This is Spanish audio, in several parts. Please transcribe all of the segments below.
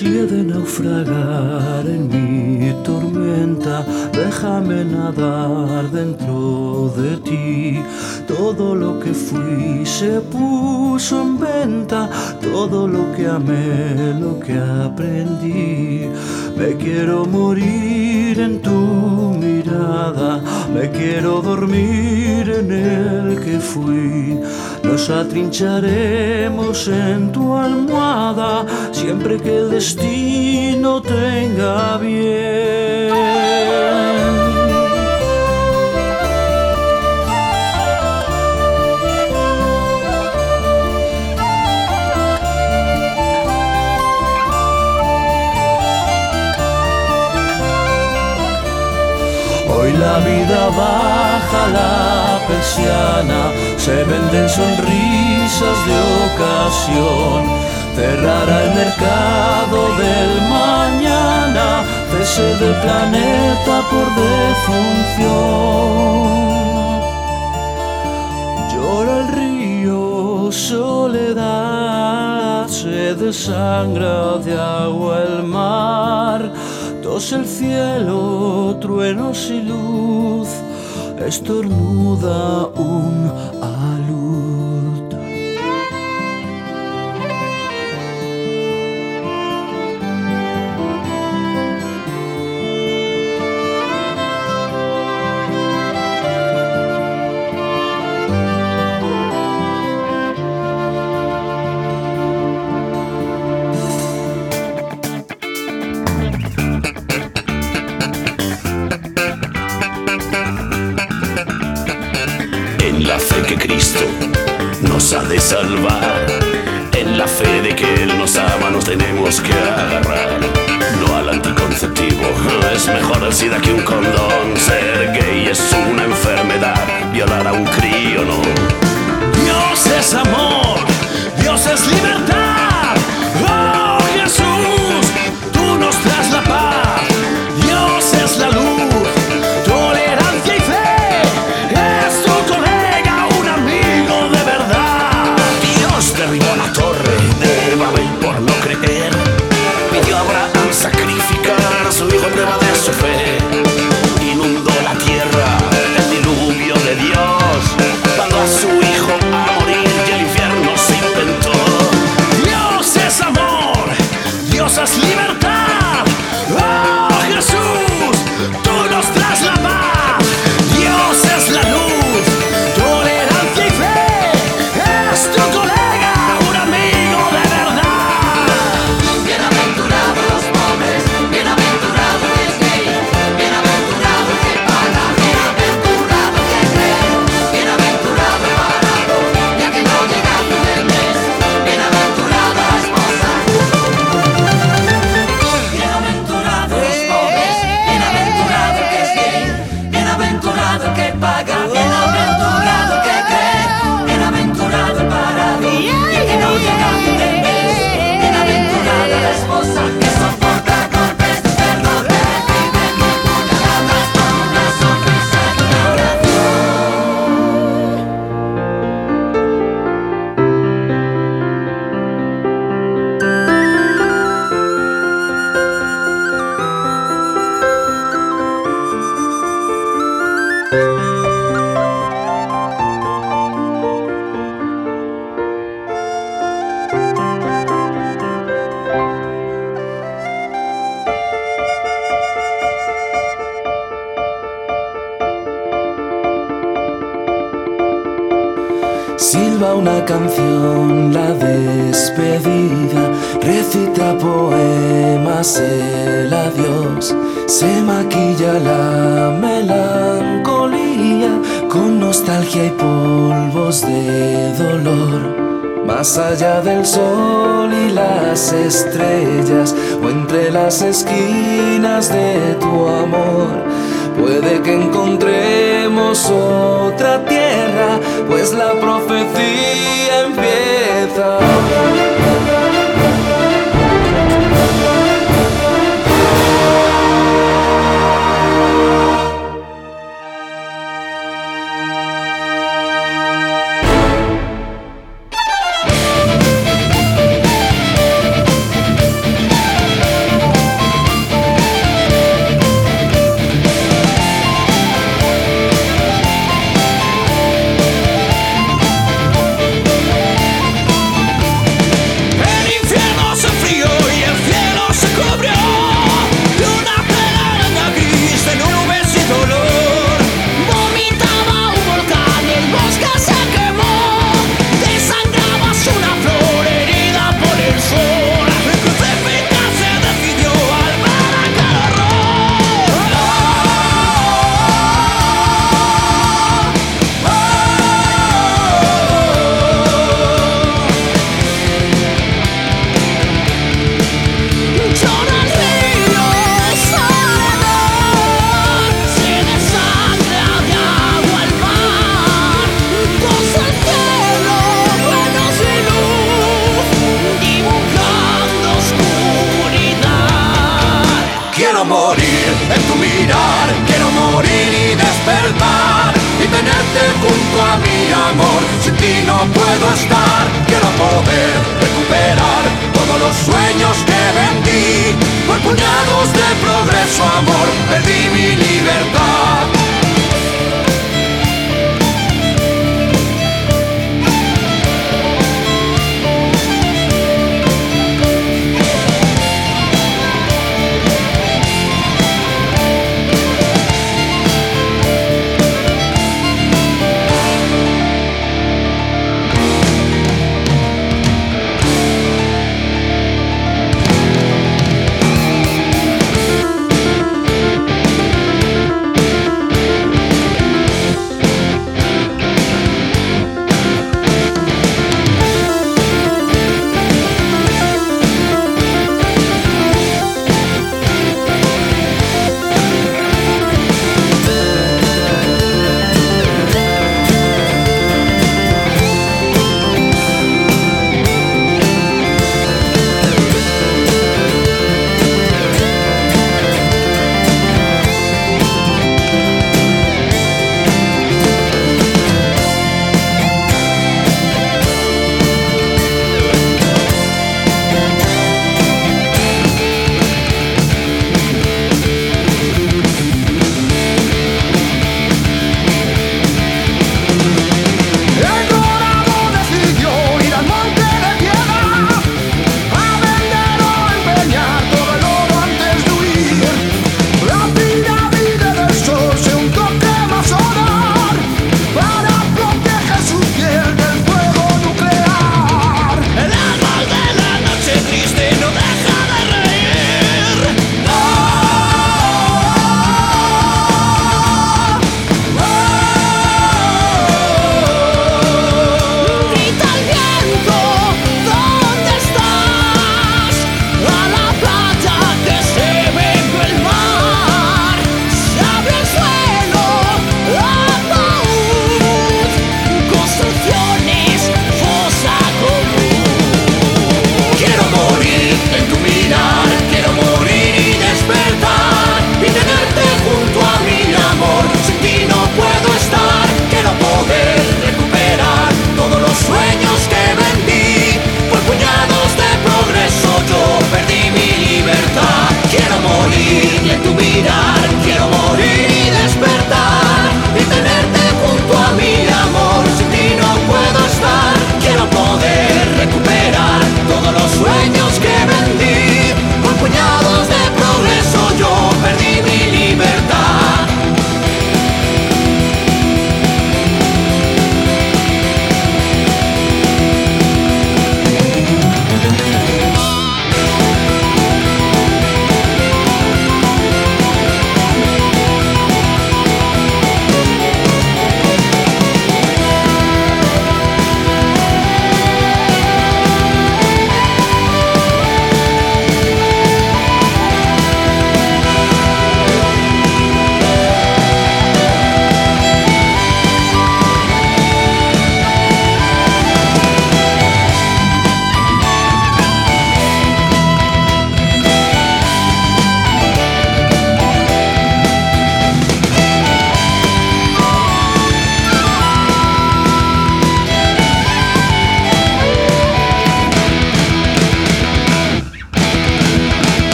Si he de naufragar en mi tormenta, déjame nadar dentro de ti. Todo lo que fui se puso en venta, todo lo que amé, lo que aprendí. Me quiero morir en tu mirada, me quiero dormir en el que fui. Nos atrincharemos en tu almohada siempre que el destino tenga bien. Hoy la vida baja la persiana, se venden sonrisas de ocasión. Cerrará el mercado del mañana, cese del planeta por defunción. Llora el río, soledad, se desangra de agua el mar. Tose el cielo, truenos y luz, estornuda un alud. En la fe que Cristo nos ha de salvar, en la fe de que Él nos ama, nos tenemos que agarrar. No al anticonceptivo, es mejor el SIDA que un condón. Ser gay es una enfermedad, violar a un crío no. Dios es amor, Dios es libertad. Oh Jesús, tú nos das la paz. Dios es la luz, tolerancia y fe. Es tu colega, un amigo de verdad. Dios derribó la torre de Babel por no creer. Pidió a Abraham sacrificar a su hijo en prueba de su fe. Inundó la tierra el diluvio de Dios, mandó a su hijo a morir y el infierno se inventó. Dios es amor, Dios es libertad. Oh Jesús, tú nos das la paz. Dios es la luz, tolerancia y fe. Es tu colega, un amigo de verdad. Bienaventurados los pobres, bienaventurado el que es gay, bienaventurado el que paga, bienaventurado el que cree, bienaventurado el barato, ya que no llega a fin del mes, bienaventurada la esposa. Bienaventurados los pobres, bienaventurado el que es gay, bienaventurado el que paga, bienaventurado el que cree, bienaventurado el barato, ya que no llega a fin del mes, bienaventurada la esposa que soporta golpes de perro, que vive con puñaladas con una sonrisa y una Silba una canción, la despedida, recita poemas el adiós, se maquilla la melancolía con nostalgia y polvos de dolor. Más allá del sol y las estrellas, o entre las esquinas de tu amor, puede que encontremos otra tierra, pues la profecía empieza. morir en tu mirar, quiero morir y despertar y tenerte junto a mi amor. Sin ti no puedo estar, quiero poder recuperar todos los sueños que vendí. Por puñados de progreso, amor, perdí mi libertad.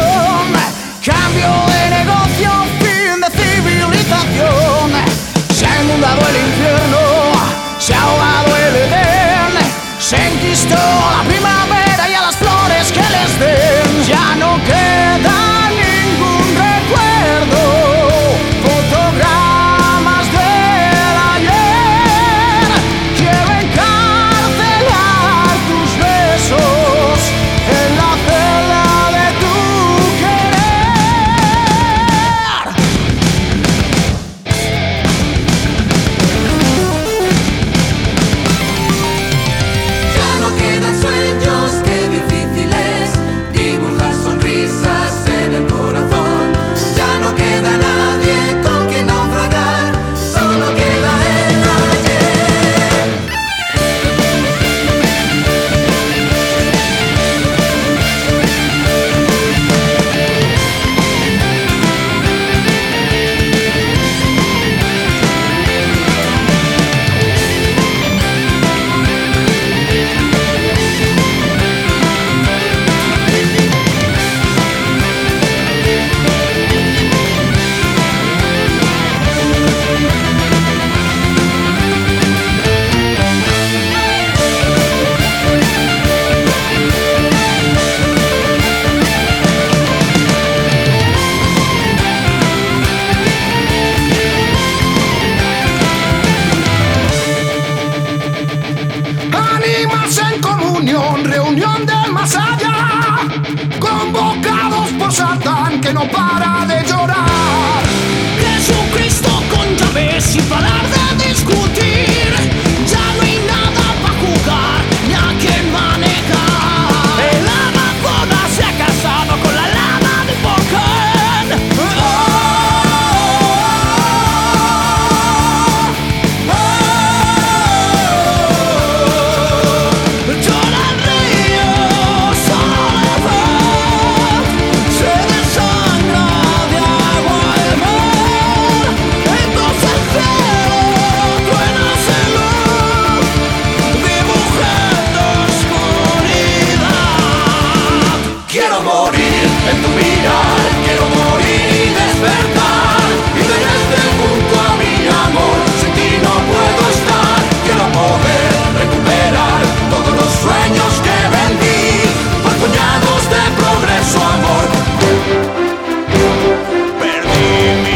Cambio de negocio, fin de civilización. Se ha inundado el infierno, se ha ahogado el Edén. Se enquistó la primavera y a las flores que les den ya no queda ningún recuerdo. Fotogramas del ayer. Quiero encarcelar tus besos en la celda de tu querer. Ya no quedan sueños, qué difícil es dibujar sonrisas en el corazón. Ya no queda nadie con quien naufragar, solo queda el ayer. Ánimas en comunión, reunión del más allá, convocados por Satán que no para de llorar. Jesucristo con llaves sin parar de discutir. Ya no hay nada para jugar ni a quien manejar. El Amazonas se ha casado con la lava del volcán. Llora el río, soledad, se desangra de agua el mar. Entonces el cielo truena sin luz, dibujando oscuridad. Quiero morir en tu mirar, quiero morir y despertar y tenerte junto a mi amor. Sin ti no puedo estar. Quiero poder recuperar todos los sueños que vendí por puñados de progreso, amor. Perdí mi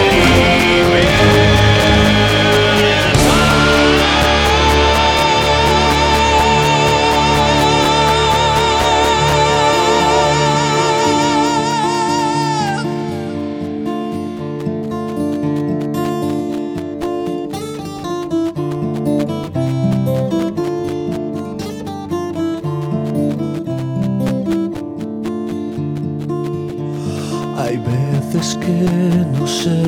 Hay veces que no sé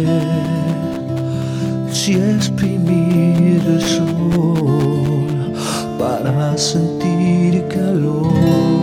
si exprimir el sol para sentir calor.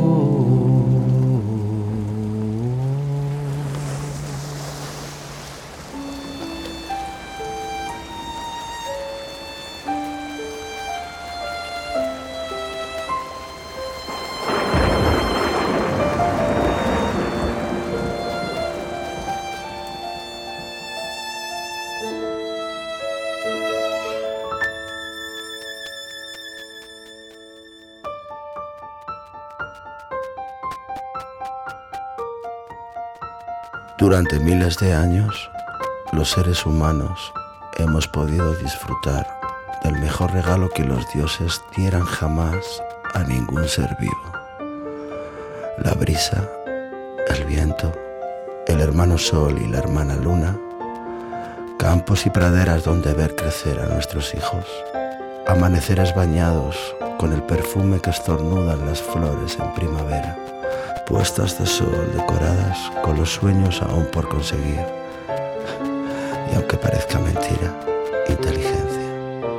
Durante miles de años, los seres humanos hemos podido disfrutar del mejor regalo que los dioses dieran jamás a ningún ser vivo. La brisa, el viento, el hermano sol y la hermana luna, campos y praderas donde ver crecer a nuestros hijos, amaneceres bañados con el perfume que estornudan las flores en primavera, puestas de sol decoradas con los sueños aún por conseguir, y aunque parezca mentira, inteligencia.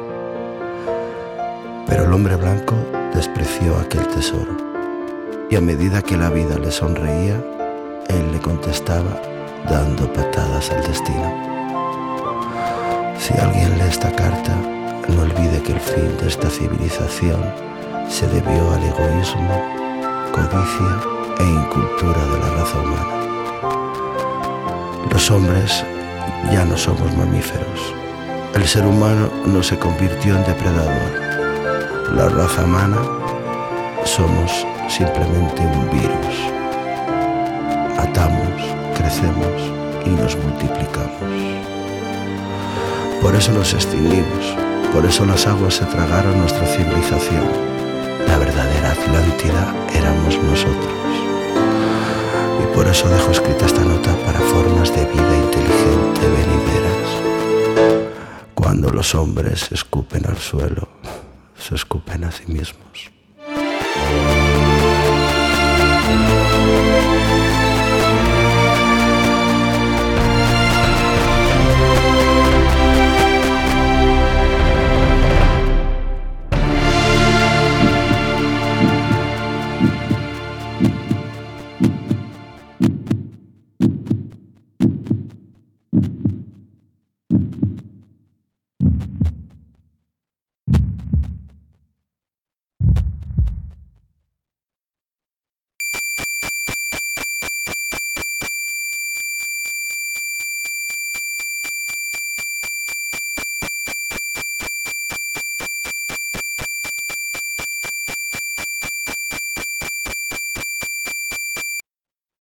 Pero el hombre blanco despreció aquel tesoro, y a medida que la vida le sonreía, él le contestaba dando patadas al destino. Si alguien lee esta carta, no olvide que el fin de esta civilización se debió al egoísmo, codicia e incultura de la raza humana. Los hombres ya no somos mamíferos. El ser humano no se convirtió en depredador. La raza humana somos simplemente un virus. Matamos, crecemos y nos multiplicamos. Por eso nos extinguimos, por eso las aguas se tragaron nuestra civilización. La verdadera Atlántida éramos nosotros. Y por eso dejo escrita esta nota para formas de vida inteligente venideras. Cuando los hombres escupen al suelo, se escupen a sí mismos.